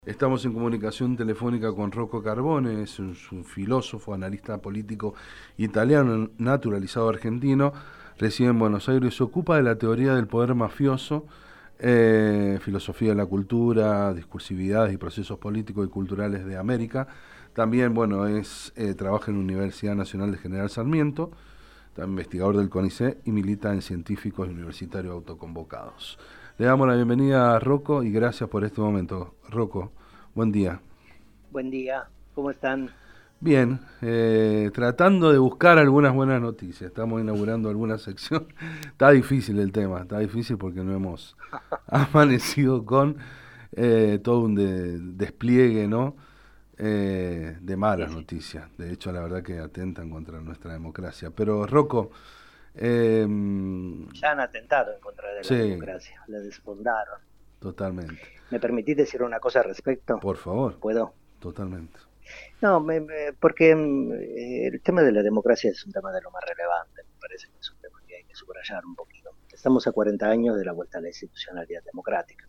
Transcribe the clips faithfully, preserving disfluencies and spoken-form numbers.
Estamos en comunicación telefónica con Rocco Carbone, es un, es un filósofo, analista político italiano, naturalizado argentino, reside en Buenos Aires, se ocupa de la teoría del poder mafioso, eh, filosofía de la cultura, discursividades y procesos políticos y culturales de América. También, bueno, es eh, trabaja en la Universidad Nacional de General Sarmiento, también investigador del CONICET y milita en científicos universitarios autoconvocados. Le damos la bienvenida a Rocco y gracias por este momento. Rocco, buen día. Buen día, ¿cómo están? Bien, eh, tratando de buscar algunas buenas noticias. Estamos inaugurando alguna sección. Está difícil el tema, está difícil porque no hemos amanecido con eh, todo un de, despliegue, ¿no? Eh, de Sí, malas sí. noticias. De hecho, la verdad que atentan contra nuestra democracia. Pero, Rocco, eh, Ya han atentado en contra de la sí, democracia, la desfondaron. totalmente. ¿Me permitís decir una cosa al respecto? Por favor, ¿Puedo? totalmente. No, me- me- porque mm, eh, el tema de la democracia es un tema de lo más relevante, me parece que es un tema que hay que subrayar un poquito. Estamos a cuarenta años de la vuelta a la institucionalidad democrática.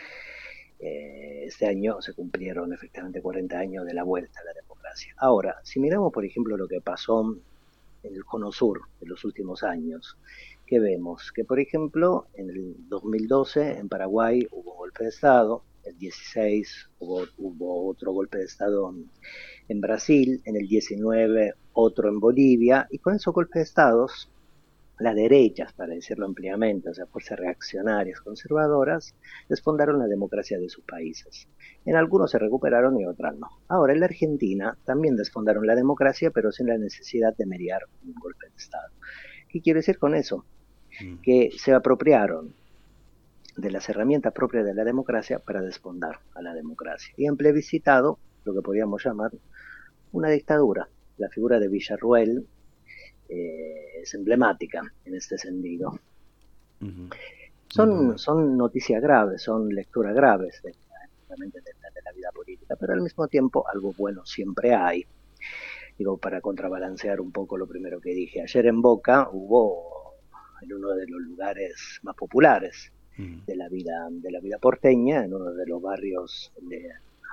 Eh, este año se cumplieron efectivamente cuarenta años de la vuelta a la democracia. Ahora, si miramos, por ejemplo, lo que pasó en el cono sur de los últimos años, que vemos que, por ejemplo, en el dos mil doce en Paraguay hubo un golpe de Estado, el dieciséis hubo, hubo otro golpe de Estado en Brasil, en el diecinueve otro en Bolivia, y con esos golpes de Estado, las derechas, para decirlo ampliamente, o sea, fuerzas reaccionarias conservadoras, desfondaron la democracia de sus países. En algunos se recuperaron y otras no. Ahora, en la Argentina también desfondaron la democracia, pero sin la necesidad de mediar un golpe de Estado. ¿Qué quiero decir con eso? Mm. Que se apropiaron de las herramientas propias de la democracia para desfondar a la democracia. Y han plebiscitado lo que podríamos llamar una dictadura. La figura de Villarruel eh, es emblemática en este sentido. Ujú. Son, Totalmente. son noticias graves, son lecturas graves de, de, de, de la vida política, pero al mismo tiempo algo bueno siempre hay. Digo, para contrabalancear un poco lo primero que dije, ayer en Boca hubo en uno de los lugares más populares Mm. de la vida, de la vida porteña, en uno de los barrios de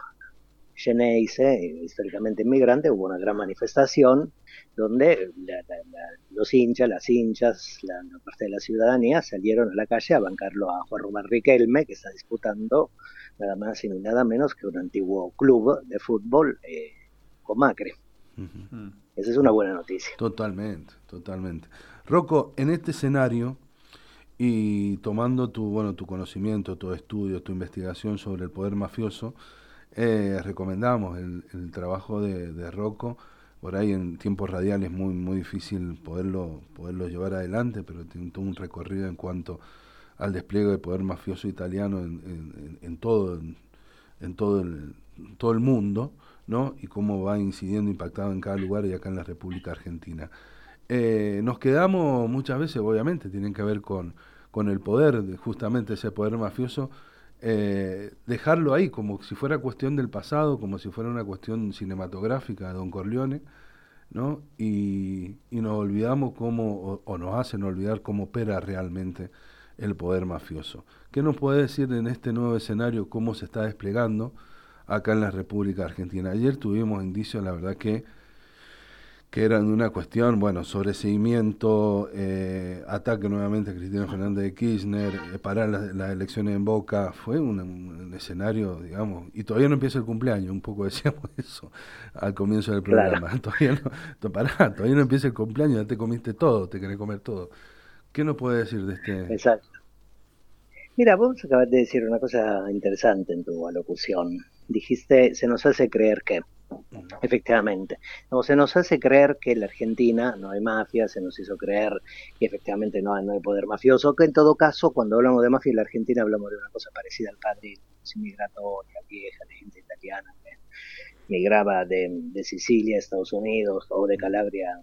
Geneise, históricamente inmigrante, hubo una gran manifestación donde la, la, la, los hinchas, las hinchas, la, la, parte de la ciudadanía salieron a la calle a bancarlo a Juan Román Riquelme, que está disputando nada más y nada menos que un antiguo club de fútbol eh, con Macri. Ujú. Esa es una buena noticia. Totalmente, totalmente. Rocco, en este escenario y tomando tu, bueno, tu conocimiento, tu estudio, tu investigación sobre el poder mafioso, eh, recomendamos el, el trabajo de, de Rocco. Por ahí en tiempos radiales es muy, muy difícil poderlo, poderlo llevar adelante, pero tiene todo un recorrido en cuanto al despliegue del poder mafioso italiano en, en, en todo, en, en todo el, todo el mundo, ¿no? Y cómo va incidiendo, impactado en cada lugar y acá en la República Argentina. Eh, nos quedamos muchas veces, obviamente, tienen que ver con, con el poder, de justamente ese poder mafioso, eh, dejarlo ahí como si fuera cuestión del pasado, como si fuera una cuestión cinematográfica de Don Corleone, ¿no? Y, y nos olvidamos cómo, o, o nos hacen olvidar cómo opera realmente el poder mafioso. ¿Qué nos puede decir en este nuevo escenario cómo se está desplegando acá en la República Argentina? Ayer tuvimos indicios, la verdad, que que eran de una cuestión, bueno, sobreseguimiento, eh, ataque nuevamente a Cristina Fernández de Kirchner, eh, parar las, las elecciones en Boca, fue un, un escenario, digamos, y todavía no empieza el cumpleaños, un poco decíamos eso al comienzo del Claro, programa, todavía no, to, pará, todavía no empieza el cumpleaños, ya te comiste todo, te querés comer todo. ¿Qué nos puede decir de este? exacto. Mira, vos acabas de decir una cosa interesante en tu alocución. Dijiste, se nos hace creer que, efectivamente, no, se nos hace creer que en la Argentina no hay mafia, se nos hizo creer que efectivamente no hay, no hay poder mafioso, que en todo caso, cuando hablamos de mafia en la Argentina hablamos de una cosa parecida al padrino, migratoria, vieja, de gente italiana que migraba de, de Sicilia a Estados Unidos o de Calabria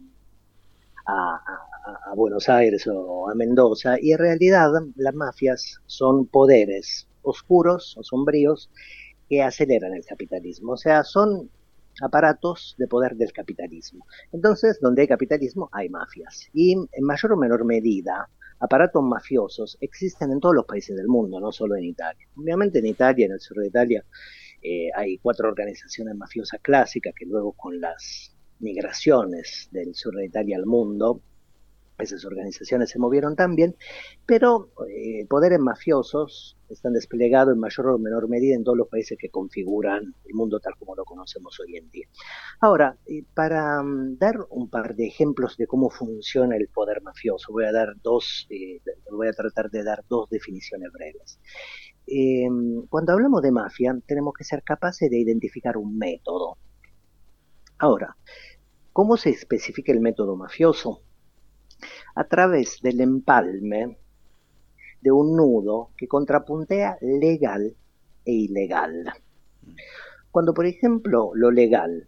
a, a, a, Buenos Aires o a Mendoza, y en realidad las mafias son poderes oscuros o sombríos que aceleran el capitalismo, o sea, son aparatos de poder del capitalismo. Entonces, donde hay capitalismo, hay mafias. Y en mayor o menor medida, aparatos mafiosos existen en todos los países del mundo, no solo en Italia. Obviamente en Italia, en el sur de Italia, Eh, hay cuatro organizaciones mafiosas clásicas que luego con las migraciones del sur de Italia al mundo, esas organizaciones se movieron también, pero eh, poderes mafiosos están desplegados en mayor o menor medida en todos los países que configuran el mundo tal como lo conocemos hoy en día. Ahora, eh, para um, dar un par de ejemplos de cómo funciona el poder mafioso, voy a dar dos, eh, voy a tratar de dar dos definiciones breves. Eh, cuando hablamos de mafia, tenemos que ser capaces de identificar un método. Ahora, ¿cómo se especifica el método mafioso? A través del empalme de un nudo que contrapuntea legal e ilegal. Cuando, por ejemplo, lo legal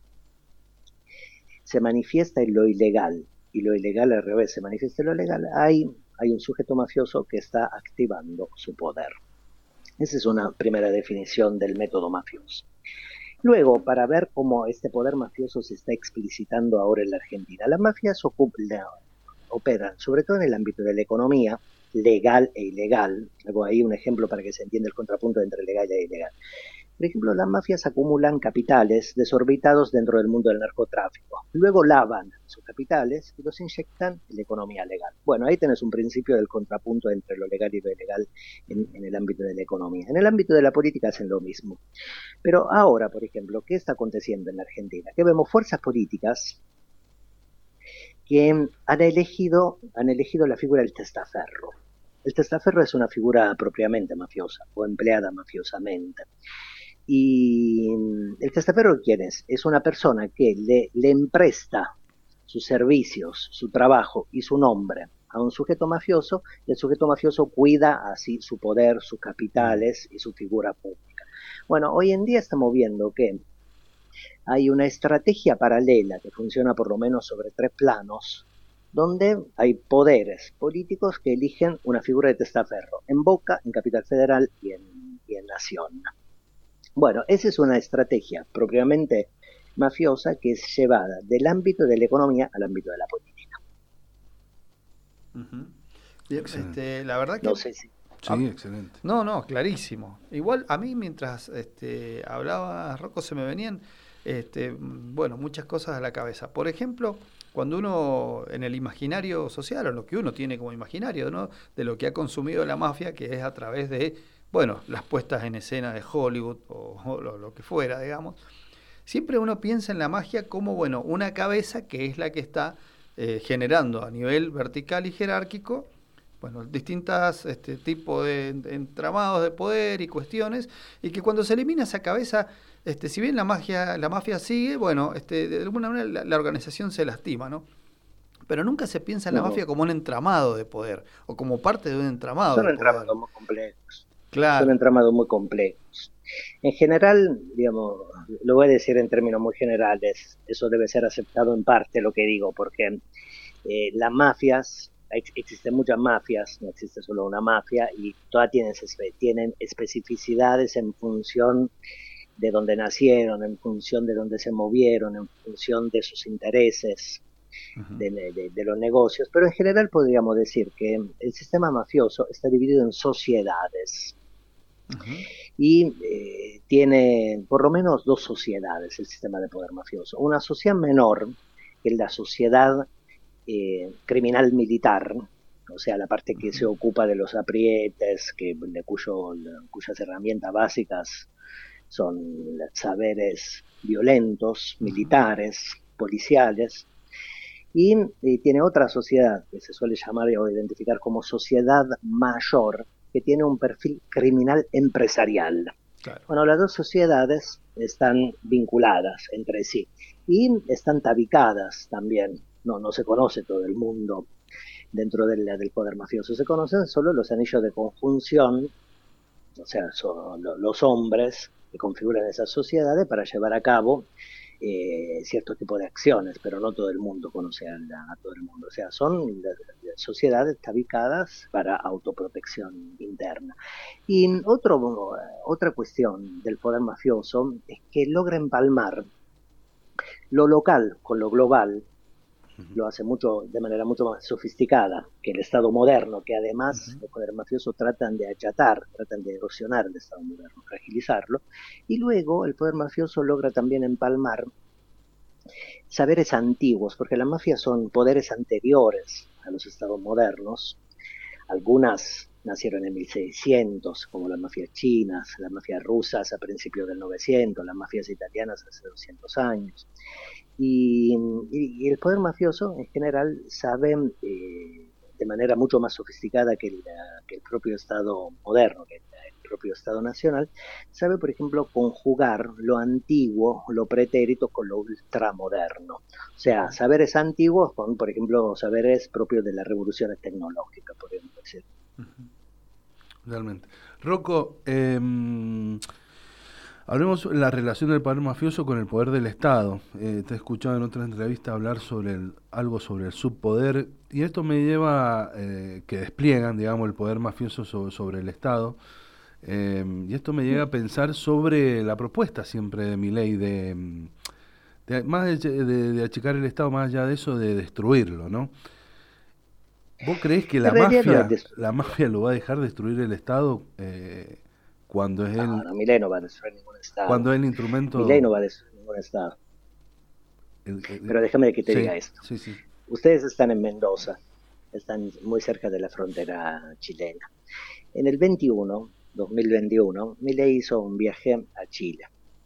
se manifiesta en lo ilegal y lo ilegal al revés se manifiesta en lo legal, hay, hay un sujeto mafioso que está activando su poder. Esa es una primera definición del método mafioso. Luego, para ver cómo este poder mafioso se está explicitando ahora en la Argentina, las mafias operan sobre todo en el ámbito de la economía, legal e ilegal. Hago ahí un ejemplo para que se entienda el contrapunto entre legal e ilegal. Por ejemplo, las mafias acumulan capitales desorbitados dentro del mundo del narcotráfico. Luego lavan sus capitales y los inyectan en la economía legal. Bueno, ahí tenés un principio del contrapunto entre lo legal y lo ilegal en, en el ámbito de la economía. En el ámbito de la política hacen lo mismo. Pero ahora, por ejemplo, ¿qué está aconteciendo en la Argentina? Que vemos fuerzas políticas que han elegido, han elegido la figura del testaferro. El testaferro es una figura propiamente mafiosa o empleada mafiosamente. Y el testaferro, ¿quién es? Es una persona que le, le empresta sus servicios, su trabajo y su nombre a un sujeto mafioso, y el sujeto mafioso cuida así su poder, sus capitales y su figura pública. Bueno, hoy en día estamos viendo que hay una estrategia paralela que funciona por lo menos sobre tres planos, donde hay poderes políticos que eligen una figura de testaferro en Boca, en Capital Federal y en, y en Nación. Bueno, esa es una estrategia propiamente mafiosa que es llevada del ámbito de la economía al ámbito de la política. Uh-huh. Bien, este, la verdad que... No sé si... Sí, ah, excelente. No, no, clarísimo. Igual a mí mientras este, hablaba, Rocco, se me venían este, bueno, muchas cosas a la cabeza. Por ejemplo, cuando uno en el imaginario social, o lo que uno tiene como imaginario, ¿no?, de lo que ha consumido la mafia, que es a través de, bueno, las puestas en escena de Hollywood o, o lo, lo que fuera, digamos, siempre uno piensa en la magia como, bueno, una cabeza que es la que está eh, generando a nivel vertical y jerárquico, bueno, distintos este, tipos de, de entramados de poder y cuestiones, y que cuando se elimina esa cabeza, este, si bien la magia, la mafia sigue, bueno, este, de alguna manera la, la organización se lastima, ¿no? Pero nunca se piensa en la no. mafia como un entramado de poder, o como parte de un entramado Son de poder. Son entramados muy complejos. Claro. Son entramados muy complejos. En general, digamos, lo voy a decir en términos muy generales, eso debe ser aceptado en parte lo que digo, porque eh, las mafias, existen muchas mafias, no existe solo una mafia, y todas tienen, tienen especificidades en función de dónde nacieron, en función de dónde se movieron, en función de sus intereses, uh-huh. de, de, de los negocios, pero en general podríamos decir que el sistema mafioso está dividido en sociedades. Uh-huh. Y eh, tiene por lo menos dos sociedades el sistema de poder mafioso. Una sociedad menor, que es la sociedad eh, criminal militar, o sea, la parte que uh-huh. se ocupa de los aprietes, que, de cuyo, cuyas herramientas básicas son saberes violentos, uh-huh. militares, policiales. Y eh, tiene otra sociedad que se suele llamar o identificar como sociedad mayor, que tiene un perfil criminal empresarial. Claro. Bueno, las dos sociedades están vinculadas entre sí y están tabicadas también. No, no se conoce todo el mundo dentro del, del poder mafioso. Se conocen solo los anillos de conjunción, o sea, son los hombres que configuran esas sociedades para llevar a cabo Eh, cierto tipo de acciones, pero no todo el mundo conoce a, a todo el mundo, o sea, son sociedades tabicadas para autoprotección interna. Y otro, otra cuestión del poder mafioso es que logra empalmar lo local con lo global lo hace mucho de manera mucho más sofisticada que el Estado moderno, que además uh-huh. los poderes mafiosos tratan de achatar, tratan de erosionar el Estado moderno, fragilizarlo, y luego el poder mafioso logra también empalmar saberes antiguos, porque las mafias son poderes anteriores a los estados modernos. Algunas nacieron en mil seiscientos, como las mafias chinas, las mafias rusas a principios del novecientos, las mafias italianas hace doscientos años. Y, y, y el poder mafioso en general sabe eh, de manera mucho más sofisticada que el, que el propio Estado moderno, que el, el propio Estado nacional, sabe, por ejemplo, conjugar lo antiguo, lo pretérito, con lo ultramoderno. O sea, saberes antiguos con, por ejemplo, saberes propios de las revoluciones tecnológicas, podríamos decir. Realmente. Rocco, eh, hablemos de la relación del poder mafioso con el poder del Estado. Eh, te he escuchado en otra entrevista hablar sobre el, algo sobre el subpoder, y esto me lleva eh, que despliegan, digamos, el poder mafioso sobre, sobre el Estado. Eh, y esto me llega a pensar sobre la propuesta siempre de Milei de, de más de, de, de achicar el Estado, más allá de eso, de destruirlo, ¿no? ¿Vos creés que la mafia, no la mafia lo va a dejar destruir el Estado eh, cuando es no, el... No, Milei no va a destruir ningún Estado. Cuando es el instrumento... Milei no va a destruir ningún Estado. El, el, Pero déjame que te sí, diga esto. Sí, sí. Ustedes están en Mendoza, están muy cerca de la frontera chilena. En el veintiuno, dos mil veintiuno, Milei hizo un viaje a Chile.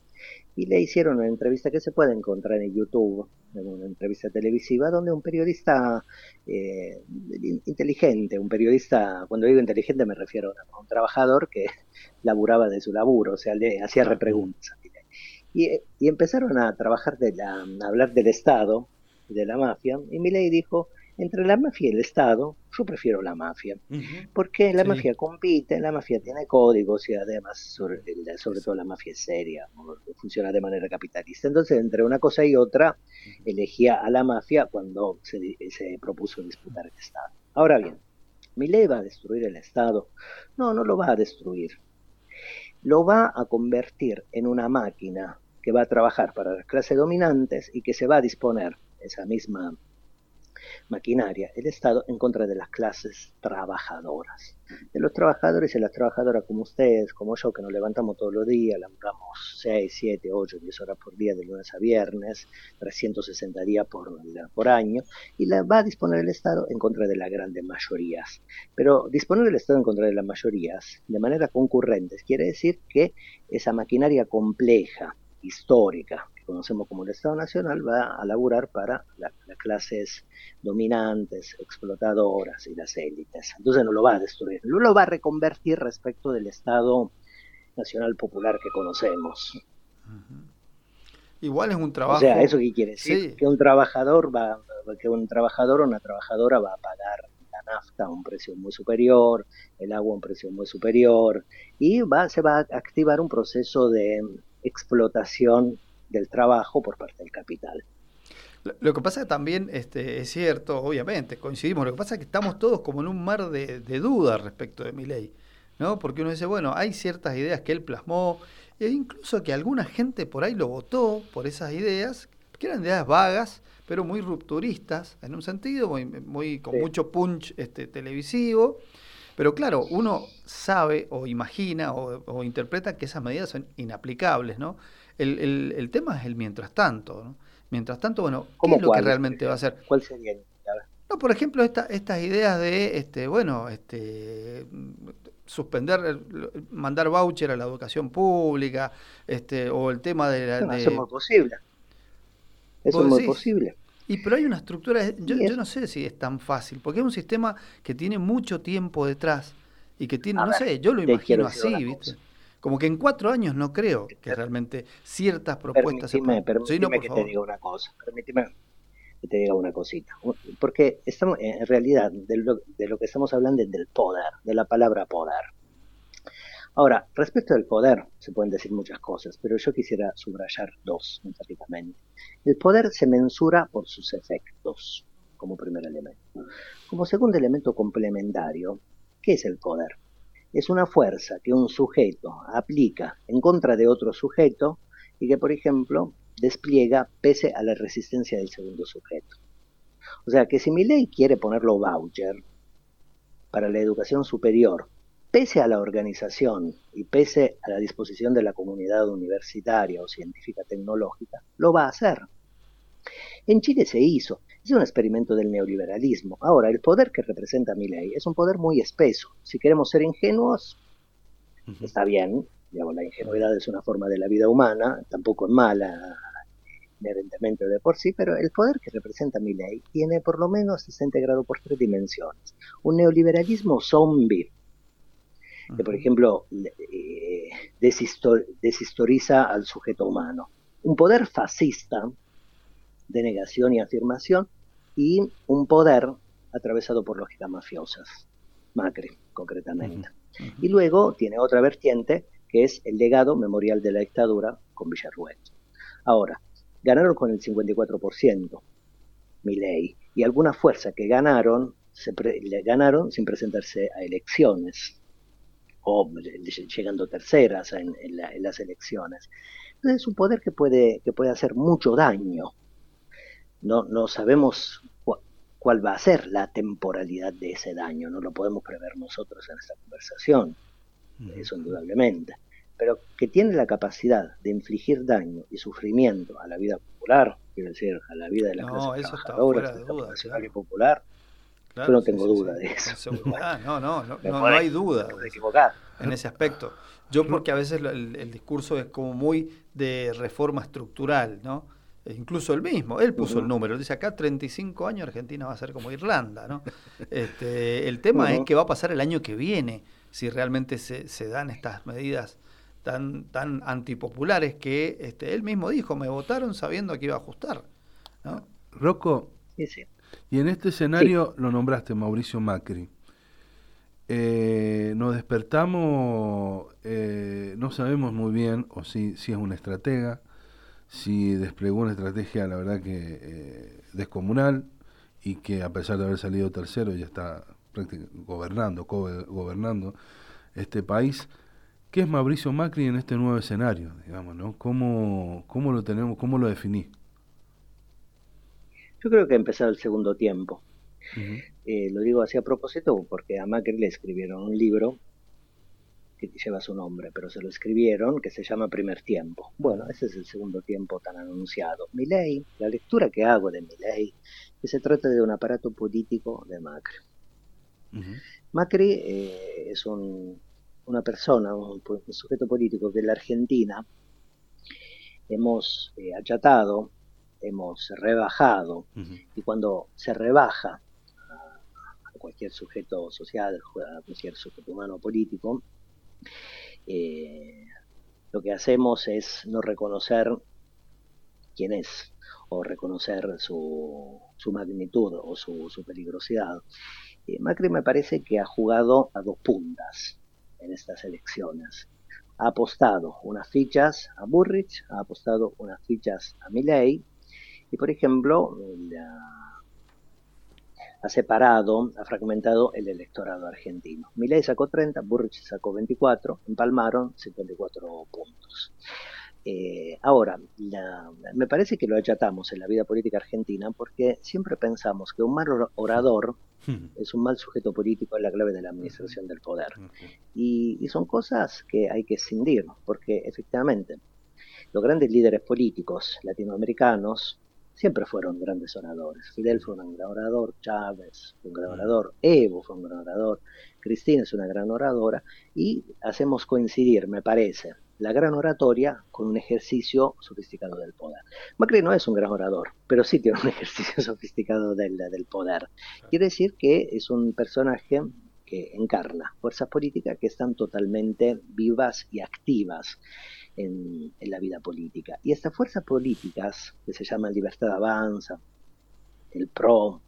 Y le hicieron una entrevista que se puede encontrar en YouTube, en una entrevista televisiva, donde un periodista eh, inteligente, un periodista, cuando digo inteligente me refiero a un trabajador que laburaba de su laburo, o sea, le hacía repreguntas. Y, y empezaron a trabajar, de la, a hablar del Estado, de la mafia, y Milei dijo, entre la mafia y el Estado, yo prefiero la mafia, uh-huh. porque la sí. mafia compite, la mafia tiene códigos y además, sobre, sobre todo la mafia es seria, funciona de manera capitalista. Entonces, entre una cosa y otra, uh-huh. elegía a la mafia cuando se, se propuso disputar el Estado. Ahora bien, ¿Milei va a destruir el Estado? No, no lo va a destruir. Lo va a convertir en una máquina que va a trabajar para las clases dominantes y que se va a disponer esa misma maquinaria, el Estado, en contra de las clases trabajadoras, de los trabajadores y las trabajadoras como ustedes, como yo, que nos levantamos todos los días, laburamos seis, siete, ocho, diez horas por día de lunes a viernes, trescientos sesenta días por, por año, y la va a disponer el Estado en contra de las grandes mayorías. Pero disponer el Estado en contra de las mayorías de manera concurrente quiere decir que esa maquinaria compleja, histórica, que conocemos como el Estado Nacional, va a laburar para la, las clases dominantes, explotadoras y las élites. Entonces no lo va a destruir, no lo va a reconvertir respecto del Estado Nacional Popular que conocemos. Uh-huh. Igual es un trabajo... O sea, ¿eso qué quiere decir? Sí. Que un trabajador va, que un trabajador o una trabajadora va a pagar la nafta a un precio muy superior, el agua a un precio muy superior, y va, se va a activar un proceso de explotación del trabajo por parte del capital. Lo, lo que pasa también este, es cierto, obviamente, coincidimos, lo que pasa es que estamos todos como en un mar de, de dudas respecto de Milei, ¿no? Porque uno dice, bueno, hay ciertas ideas que él plasmó, e incluso que alguna gente por ahí lo votó por esas ideas, que eran ideas vagas, pero muy rupturistas, en un sentido, muy, muy con sí. mucho punch este, televisivo. Pero claro, uno sabe o imagina o, o interpreta que esas medidas son inaplicables, ¿no? El, el, el tema es el mientras tanto, ¿no? Mientras tanto, bueno, ¿qué es lo que realmente va a hacer? ¿Cuál sería el? No, por ejemplo, esta, estas ideas de, este, bueno, este, suspender, mandar voucher a la educación pública, este, o el tema de la... No, de... Eso es muy posible. Eso es muy posible. Y pero hay una estructura, yo, yo no sé si es tan fácil, porque es un sistema que tiene mucho tiempo detrás y que tiene, a no ver, sé, yo lo imagino así, ¿viste? Como que en cuatro años no creo que realmente ciertas propuestas... Permíteme, se permíteme sí, no, que favor. te diga una cosa, permíteme que te diga una cosita, porque estamos en realidad de lo, de lo que estamos hablando es del poder, de la palabra poder. Ahora, respecto del poder, se pueden decir muchas cosas, pero yo quisiera subrayar dos, enfáticamente. El poder se mensura por sus efectos, como primer elemento. Como segundo elemento complementario, ¿qué es el poder? Es una fuerza que un sujeto aplica en contra de otro sujeto y que, por ejemplo, despliega pese a la resistencia del segundo sujeto. O sea, que si Milei quiere ponerlo voucher para la educación superior, pese a la organización y pese a la disposición de la comunidad universitaria o científica tecnológica, lo va a hacer. En Chile se hizo, es un experimento del neoliberalismo. Ahora, el poder que representa Milei es un poder muy espeso. Si queremos ser ingenuos, uh-huh. está bien, digamos, la ingenuidad es una forma de la vida humana, tampoco es mala inherentemente de por sí, pero el poder que representa Milei tiene por lo menos está integrado por tres dimensiones. Un neoliberalismo zombie, que por ejemplo eh, deshistor- deshistoriza al sujeto humano. Un poder fascista de negación y afirmación, y un poder atravesado por lógicas mafiosas, Macri concretamente. Uh-huh. Uh-huh. Y luego tiene otra vertiente, que es el legado memorial de la dictadura con Villarruel. Ahora, ganaron con el cincuenta y cuatro por ciento Milei, y alguna fuerza que ganaron, se pre- le ganaron sin presentarse a elecciones, o llegando terceras en, en, la, en las elecciones. Entonces es un poder que puede, que puede hacer mucho daño. No, no sabemos cu- cuál va a ser la temporalidad de ese daño, no lo podemos prever nosotros en esta conversación, uh-huh. eso indudablemente, pero que tiene la capacidad de infligir daño y sufrimiento a la vida popular, quiero decir, a la vida de las no, clases eso trabajadoras, de duda, nacional claro. y popular. Claro, yo no sí, tengo sí, duda sí. de eso. Con seguridad, no, no, no, no, puede, no hay duda me puede equivocar en ese aspecto. Yo porque a veces el, el discurso es como muy de reforma estructural, ¿no? Incluso él mismo, él puso uh-huh. el número, dice acá treinta y cinco años Argentina va a ser como Irlanda, ¿no? Este, el tema uh-huh. es qué va a pasar el año que viene, si realmente se, se dan estas medidas tan, tan antipopulares que este, él mismo dijo, me votaron sabiendo que iba a ajustar, ¿no? Rocco, sí, sí. y en este escenario sí. lo nombraste Mauricio Macri. Eh, nos despertamos, eh, no sabemos muy bien o si, si es un estratega, si desplegó una estrategia, la verdad que eh, descomunal, y que a pesar de haber salido tercero ya está prácticamente gobernando, co-gobernando este país. ¿Qué es Mauricio Macri en este nuevo escenario, digamos, ¿no? ¿Cómo, cómo lo tenemos, cómo lo definís? Yo creo que ha empezado el segundo tiempo. Uh-huh. Eh, lo digo así a propósito porque a Macri le escribieron un libro que lleva su nombre, pero se lo escribieron, que se llama Primer Tiempo. Bueno, ese es el segundo tiempo tan anunciado. Milei, la lectura que hago de Milei, que se trata de un aparato político de Macri. Uh-huh. Macri eh, es un, una persona, un, un sujeto político que en la Argentina hemos eh, achatado, hemos rebajado, uh-huh. y cuando se rebaja a, a cualquier sujeto social, a cualquier sujeto humano político, eh, lo que hacemos es no reconocer quién es, o reconocer su, su magnitud o su, su peligrosidad. Eh, Macri me parece que ha jugado a dos puntas en estas elecciones. Ha apostado unas fichas a Burrich, ha apostado unas fichas a Milei, y por ejemplo, la, ha separado, ha fragmentado el electorado argentino. Milei sacó treinta, Burrich sacó veinticuatro, empalmaron cincuenta y cuatro puntos. Eh, ahora, la, me parece que lo achatamos en la vida política argentina porque siempre pensamos que un mal orador es un mal sujeto político, es la clave de la administración del poder. Y, y son cosas que hay que escindir, porque efectivamente los grandes líderes políticos latinoamericanos siempre fueron grandes oradores. Fidel fue un gran orador, Chávez fue un gran orador, Evo fue un gran orador, Cristina es una gran oradora, y hacemos coincidir, me parece, la gran oratoria con un ejercicio sofisticado del poder. Macri no es un gran orador, pero sí tiene un ejercicio sofisticado del, del poder. Quiere decir que es un personaje que encarna fuerzas políticas que están totalmente vivas y activas en, en la vida política. Y estas fuerzas políticas, que se llaman Libertad Avanza, el P R O,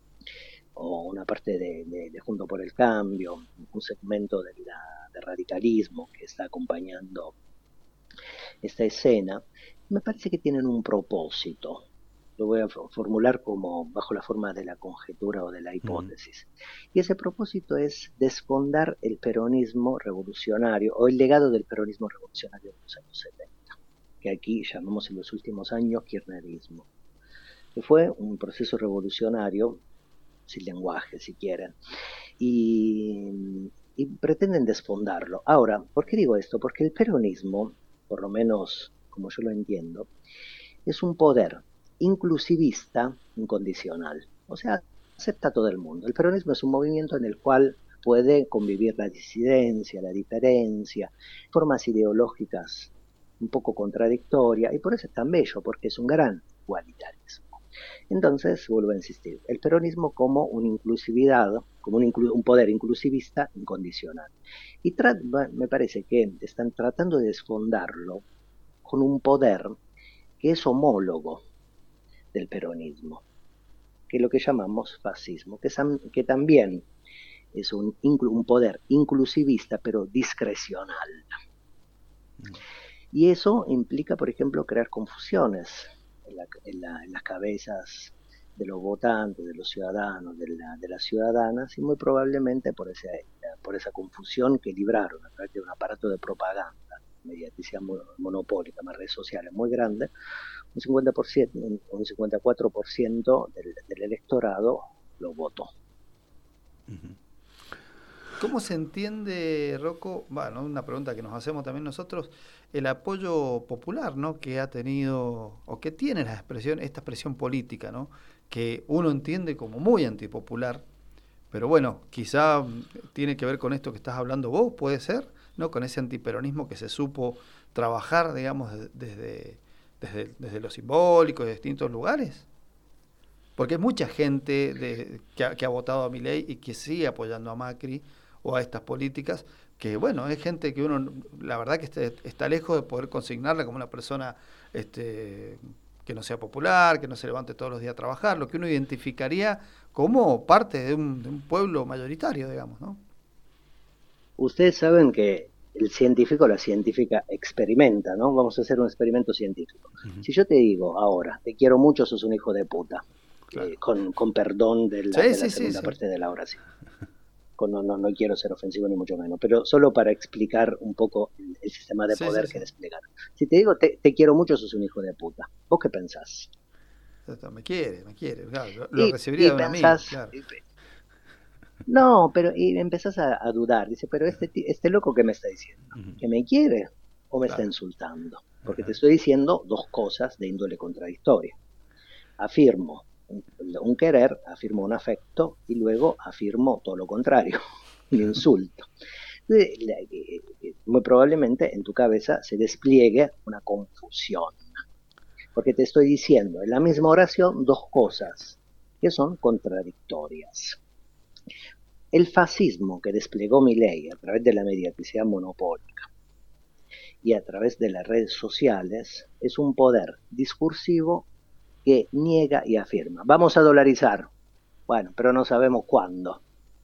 o una parte de, de, de Junto por el Cambio, un segmento de, la, de radicalismo que está acompañando esta escena, me parece que tienen un propósito. Lo voy a formular como bajo la forma de la conjetura o de la hipótesis. Uh-huh. Y ese propósito es desfondar el peronismo revolucionario, o el legado del peronismo revolucionario de los años setenta, que aquí llamamos en los últimos años kirchnerismo. que fue un proceso revolucionario, sin lenguaje si quieren, y, y pretenden desfondarlo. Ahora, ¿por qué digo esto? Porque el peronismo, por lo menos como yo lo entiendo, es un poder inclusivista incondicional, o sea, acepta a todo el mundo. El peronismo es un movimiento en el cual puede convivir la disidencia, la diferencia, formas ideológicas un poco contradictorias, y por eso es tan bello, porque es un gran igualitarismo. Entonces, vuelvo a insistir, el peronismo como una inclusividad, como un, inclu un poder inclusivista incondicional. Y me parece que están tratando de desfondarlo con un poder que es homólogo del peronismo, que es lo que llamamos fascismo, que, es, que también es un, un poder inclusivista pero discrecional. Y eso implica, por ejemplo, crear confusiones en, la, en, la, en las cabezas de los votantes, de los ciudadanos, de, la, de las ciudadanas, y muy probablemente por, ese, por esa confusión que libraron a través de un aparato de propaganda mediática monopólica, más redes sociales muy grande, un cincuenta por ciento, un cincuenta y cuatro por ciento del, del electorado lo votó. ¿Cómo se entiende, Rocco, bueno, una pregunta que nos hacemos también nosotros, el apoyo popular, ¿no?, que ha tenido, o que tiene la expresión, esta expresión política, ¿no?, que uno entiende como muy antipopular, pero bueno, quizá tiene que ver con esto que estás hablando vos, puede ser, ¿no?, con ese antiperonismo que se supo trabajar, digamos, desde, desde, desde lo simbólico, de distintos lugares. Porque hay mucha gente de, que, ha, que ha votado a Milei y que sigue apoyando a Macri o a estas políticas, que bueno, es gente que uno, la verdad que está, está lejos de poder consignarla como una persona este, que no sea popular, que no se levante todos los días a trabajar, lo que uno identificaría como parte de un, de un pueblo mayoritario, digamos, ¿no? Ustedes saben que el científico, la científica experimenta, ¿no? Vamos a hacer un experimento científico. Uh-huh. Si yo te digo ahora, te quiero mucho, sos un hijo de puta, claro. eh, con, con perdón de la, sí, de la sí, segunda sí, parte sí. de la oración. Con, no, no, no quiero ser ofensivo ni mucho menos, pero solo para explicar un poco el, el sistema de sí, poder sí, que sí. desplegar. Si te digo, te, te quiero mucho, sos un hijo de puta. ¿Vos qué pensás? Me quiere, me quiere, claro, lo y, recibiría y de un pensás, amigo, claro. No, pero y empezás a, a dudar. Dice, pero este, este loco, ¿qué me está diciendo? Uh-huh. ¿Que me quiere o me claro. está insultando? Porque uh-huh. te estoy diciendo dos cosas de índole contradictoria. Afirmo un, un querer, afirmo un afecto y luego afirmo todo lo contrario, un insulto. Entonces, muy probablemente en tu cabeza se despliegue una confusión. Porque te estoy diciendo en la misma oración dos cosas que son contradictorias. El fascismo que desplegó Milei a través de la mediaticidad monopólica y a través de las redes sociales es un poder discursivo que niega y afirma. Vamos a dolarizar. Bueno, pero no sabemos cuándo.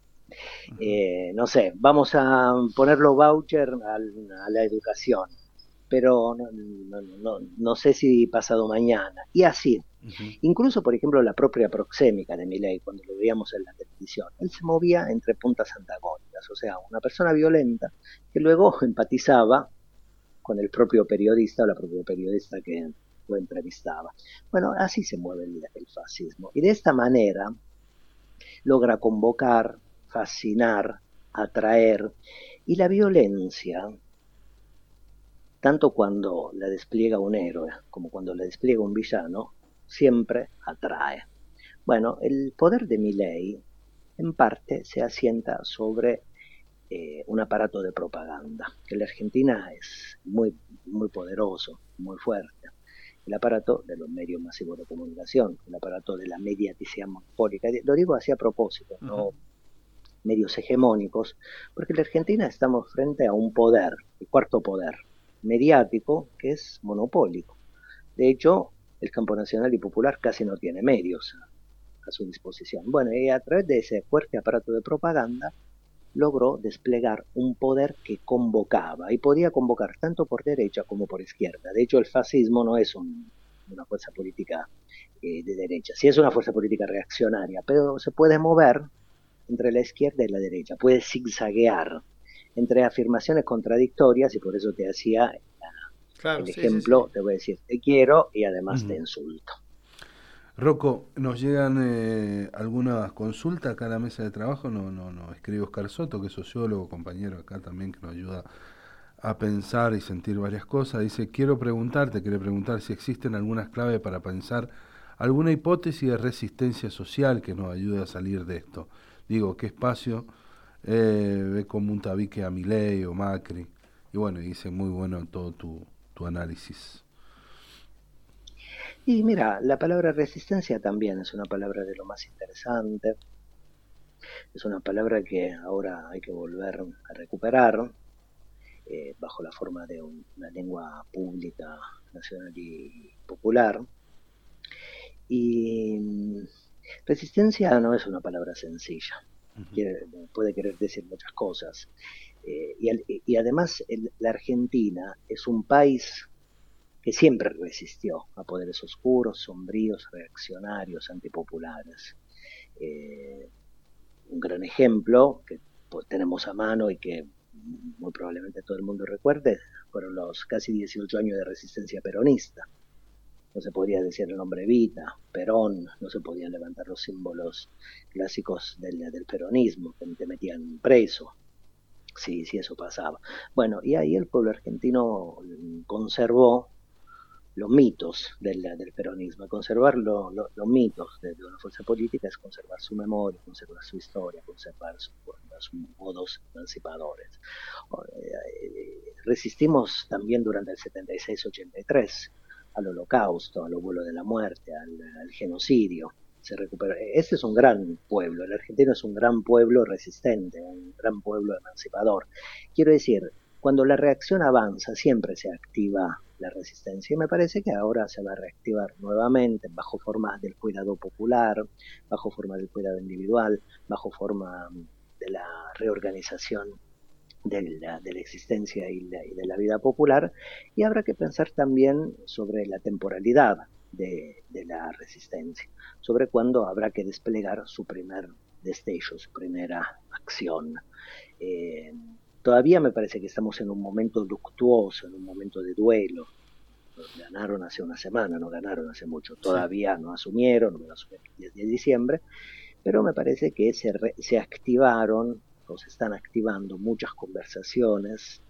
Eh, no sé, vamos a poner los vouchers a, a la educación, pero no, no, no, no sé si pasado mañana. Y así. Uh-huh. Incluso, por ejemplo, la propia proxémica de Milei, cuando lo veíamos en la televisión, él se movía entre puntas antagónicas, o sea, una persona violenta que luego empatizaba con el propio periodista o la propia periodista que lo entrevistaba. Bueno, así se mueve el, el fascismo. Y de esta manera logra convocar, fascinar, atraer. Y la violencia, tanto cuando la despliega un héroe como cuando la despliega un villano, siempre atrae. Bueno, el poder de Milei en parte se asienta sobre eh, un aparato de propaganda, que en la Argentina es muy, muy poderoso, muy fuerte. El aparato de los medios masivos de comunicación, el aparato de la mediaticidad monopólica. Lo digo así a propósito, uh-huh. no medios hegemónicos, porque en la Argentina estamos frente a un poder, el cuarto poder mediático, que es monopólico. De hecho, el campo nacional y popular casi no tiene medios a, a su disposición. Bueno, y a través de ese fuerte aparato de propaganda logró desplegar un poder que convocaba, y podía convocar tanto por derecha como por izquierda. De hecho, el fascismo no es un, una fuerza política eh, de derecha, sí es una fuerza política reaccionaria, pero se puede mover entre la izquierda y la derecha, puede zigzaguear entre afirmaciones contradictorias, y por eso te hacía Claro, el sí, ejemplo, sí, sí. te voy a decir, te quiero y además uh-huh. te insulto. Rocco, nos llegan eh, algunas consultas acá a la mesa de trabajo, no, no, no, escribe Oscar Soto, que es sociólogo, compañero acá también, que nos ayuda a pensar y sentir varias cosas. Dice, quiero preguntarte, quiere preguntar si existen algunas claves para pensar alguna hipótesis de resistencia social que nos ayude a salir de esto. Digo, ¿qué espacio eh, ve como un tabique a Milei o Macri? Y bueno, dice, muy bueno todo tu, tu análisis. Y mira, la palabra resistencia también es una palabra de lo más interesante, es una palabra que ahora hay que volver a recuperar eh, bajo la forma de un, una lengua pública, nacional y popular. Y resistencia no es una palabra sencilla, uh-huh. Quiere, puede querer decir muchas cosas. Eh, y, y además el, la Argentina es un país que siempre resistió a poderes oscuros, sombríos, reaccionarios, antipopulares. Eh, un gran ejemplo que pues, tenemos a mano y que muy probablemente todo el mundo recuerde, fueron los casi dieciocho años de resistencia peronista. No se podría decir el nombre Evita, Perón, no se podían levantar los símbolos clásicos del, del peronismo, que te metían preso. Sí, sí, eso pasaba. Bueno, y ahí el pueblo argentino conservó los mitos del, del peronismo. Conservar lo, lo, los mitos de, de una fuerza política es conservar su memoria, conservar su historia, conservar su, sus modos emancipadores. Resistimos también durante el setenta y seis ochenta y tres al holocausto, al vuelo de la muerte, al, al genocidio. Se recuperó. Este es un gran pueblo, el argentino es un gran pueblo resistente, un gran pueblo emancipador. Quiero decir, cuando la reacción avanza, siempre se activa la resistencia, y me parece que ahora se va a reactivar nuevamente bajo formas del cuidado popular, bajo forma del cuidado individual, bajo forma de la reorganización de la, de la existencia y, la, y de la vida popular, y habrá que pensar también sobre la temporalidad de, de la resistencia, sobre cuándo habrá que desplegar su primer destello, su primera acción. Eh, Todavía me parece que estamos en un momento luctuoso, en un momento de duelo. Ganaron hace una semana, no ganaron hace mucho. Todavía sí. no asumieron, no van a asumir el diez de diciembre, pero me parece que se, re, se activaron, o se están activando muchas conversaciones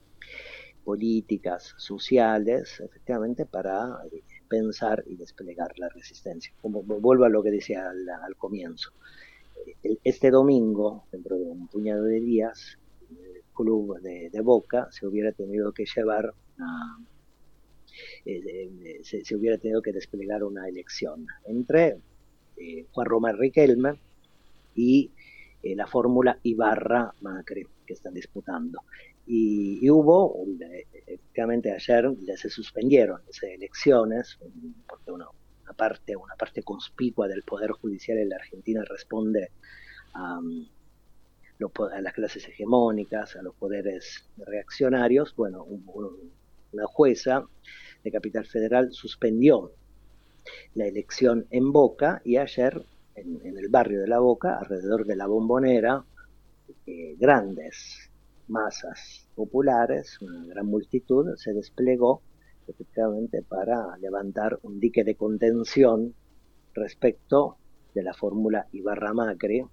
políticas, sociales, efectivamente, para pensar y desplegar la resistencia. Como vuelvo a lo que decía al, al comienzo. Este domingo, dentro de un puñado de días, club de, de Boca se hubiera tenido que llevar a, eh, eh, se, se hubiera tenido que desplegar una elección entre eh, Juan Román Riquelme y eh, la fórmula Ibarra Macri que están disputando, y, y hubo eh, efectivamente ayer se suspendieron esas elecciones porque una, una parte una parte conspicua del poder judicial en la Argentina responde a um, a las clases hegemónicas, a los poderes reaccionarios. Bueno, un, un, una jueza de Capital Federal suspendió la elección en Boca, y ayer en, en el barrio de La Boca, alrededor de la Bombonera, eh, grandes masas populares, una gran multitud, se desplegó efectivamente para levantar un dique de contención respecto de la fórmula Ibarra-Macri,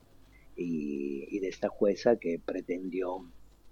Y, y de esta jueza que pretendió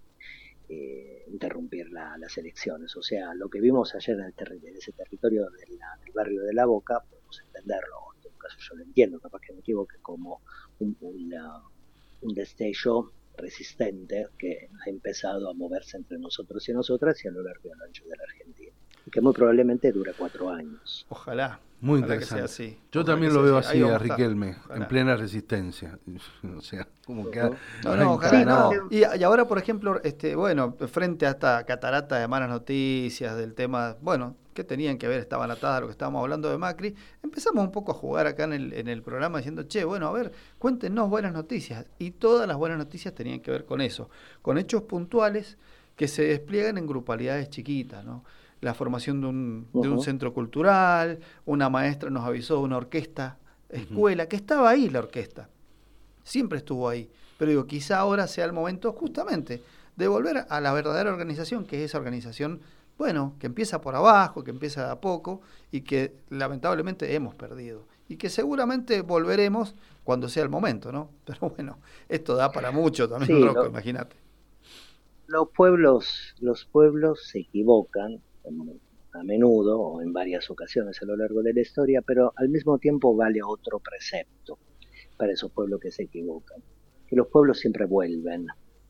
eh, interrumpir la, las elecciones. O sea, lo que vimos ayer en, el terri- en ese territorio de la, del barrio de La Boca, podemos entenderlo, en todo caso yo lo entiendo, capaz que me equivoque, como un, una, un destello resistente que ha empezado a moverse entre nosotros y nosotras y a lo largo y a lo ancho de la Argentina, y que muy probablemente dure cuatro años. Ojalá. Muy Ojalá interesante. Que sea así. Yo Ojalá también lo veo así, así a Riquelme, Ojalá. en plena resistencia. O sea, como que... No, no, ojalá no. Y, y ahora, por ejemplo, este, bueno, frente a esta catarata de malas noticias del tema, bueno, que tenían que ver, estaban atadas a lo que estábamos hablando de Macri, empezamos un poco a jugar acá en el, en el programa diciendo, che, bueno, a ver, cuéntenos buenas noticias. Y todas las buenas noticias tenían que ver con eso, con hechos puntuales que se despliegan en grupalidades chiquitas, ¿no? La formación de un, uh-huh. de un centro cultural, una maestra nos avisó de una orquesta, escuela, uh-huh. que estaba ahí la orquesta, siempre estuvo ahí, pero digo, quizá ahora sea el momento justamente de volver a la verdadera organización, que es esa organización bueno, que empieza por abajo, que empieza de a poco y que lamentablemente hemos perdido. Y que seguramente volveremos cuando sea el momento, ¿no? Pero bueno, esto da para mucho también, Sí, Rocco, lo, imagínate. los pueblos, los pueblos se equivocan a menudo o en varias ocasiones a lo largo de la historia, pero al mismo tiempo vale otro precepto para esos pueblos que se equivocan, que los pueblos siempre vuelven.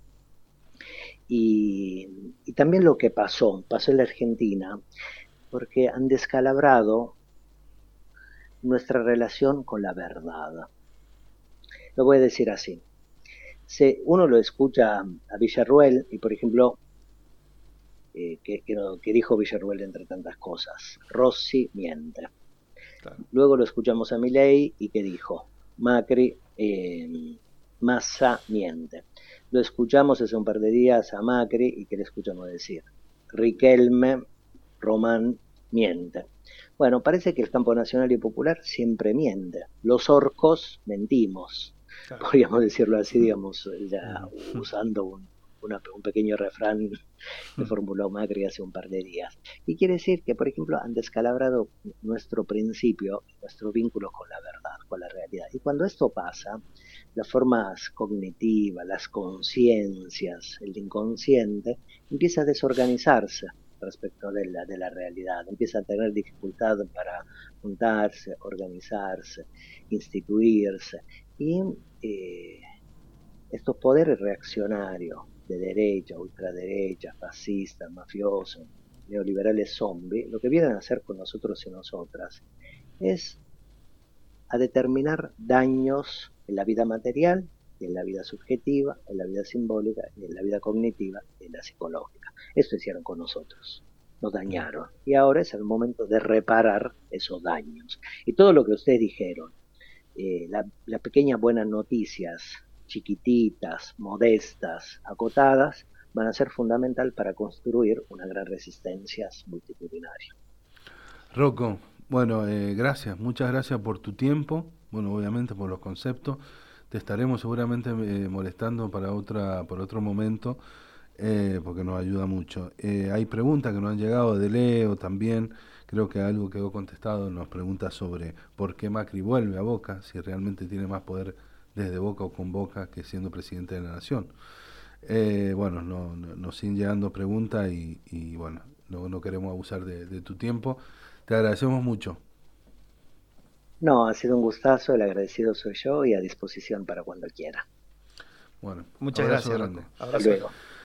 Y, y también lo que pasó, pasó en la Argentina, porque han descalabrado nuestra relación con la verdad. Lo voy a decir así. Si uno lo escucha a Villarruel, y por ejemplo, eh, que, que, que dijo Villarruel entre tantas cosas, Rossi miente. Claro. Luego lo escuchamos a Milei y que dijo, Macri, eh, Massa miente. Lo escuchamos hace un par de días a Macri y que le escuchamos decir, Riquelme, Román miente. Bueno, parece que el campo nacional y popular siempre miente. Los orcos mentimos. Claro. Podríamos decirlo así, digamos, ya usando un, una, un pequeño refrán que formuló Macri hace un par de días. Y quiere decir que, por ejemplo, han descalabrado nuestro principio, nuestro vínculo con la verdad, con la realidad. Y cuando esto pasa, las formas cognitivas, las conciencias, el inconsciente, empieza a desorganizarse respecto de la, de la realidad, empieza a tener dificultad para juntarse, organizarse, instituirse, y eh, estos poderes reaccionarios de derecha, ultraderecha, fascistas, mafiosos, neoliberales zombies, lo que vienen a hacer con nosotros y nosotras es a determinar daños en la vida material, en la vida subjetiva, en la vida simbólica, en la vida cognitiva y en la psicológica. Esto hicieron con nosotros, nos dañaron. Y ahora es el momento de reparar esos daños. Y todo lo que ustedes dijeron, eh, las la pequeñas buenas noticias, chiquititas, modestas, acotadas, van a ser fundamental para construir una gran resistencia multitudinaria. Rocco, bueno, eh, gracias, muchas gracias por tu tiempo, bueno, obviamente por los conceptos. Te estaremos seguramente eh, molestando para otra, por otro momento, eh, porque nos ayuda mucho. Eh, hay preguntas que nos han llegado de Leo también, creo que algo quedó contestado, nos pregunta sobre por qué Macri vuelve a Boca, si realmente tiene más poder desde Boca o con Boca que siendo presidente de la Nación. Eh, bueno, no, no, nos siguen llegando preguntas y, y bueno, no, no queremos abusar de, de tu tiempo. Te agradecemos mucho. No, ha sido un gustazo, el agradecido soy yo y a disposición para cuando quiera. Bueno, muchas gracias, Rocco. Hasta luego.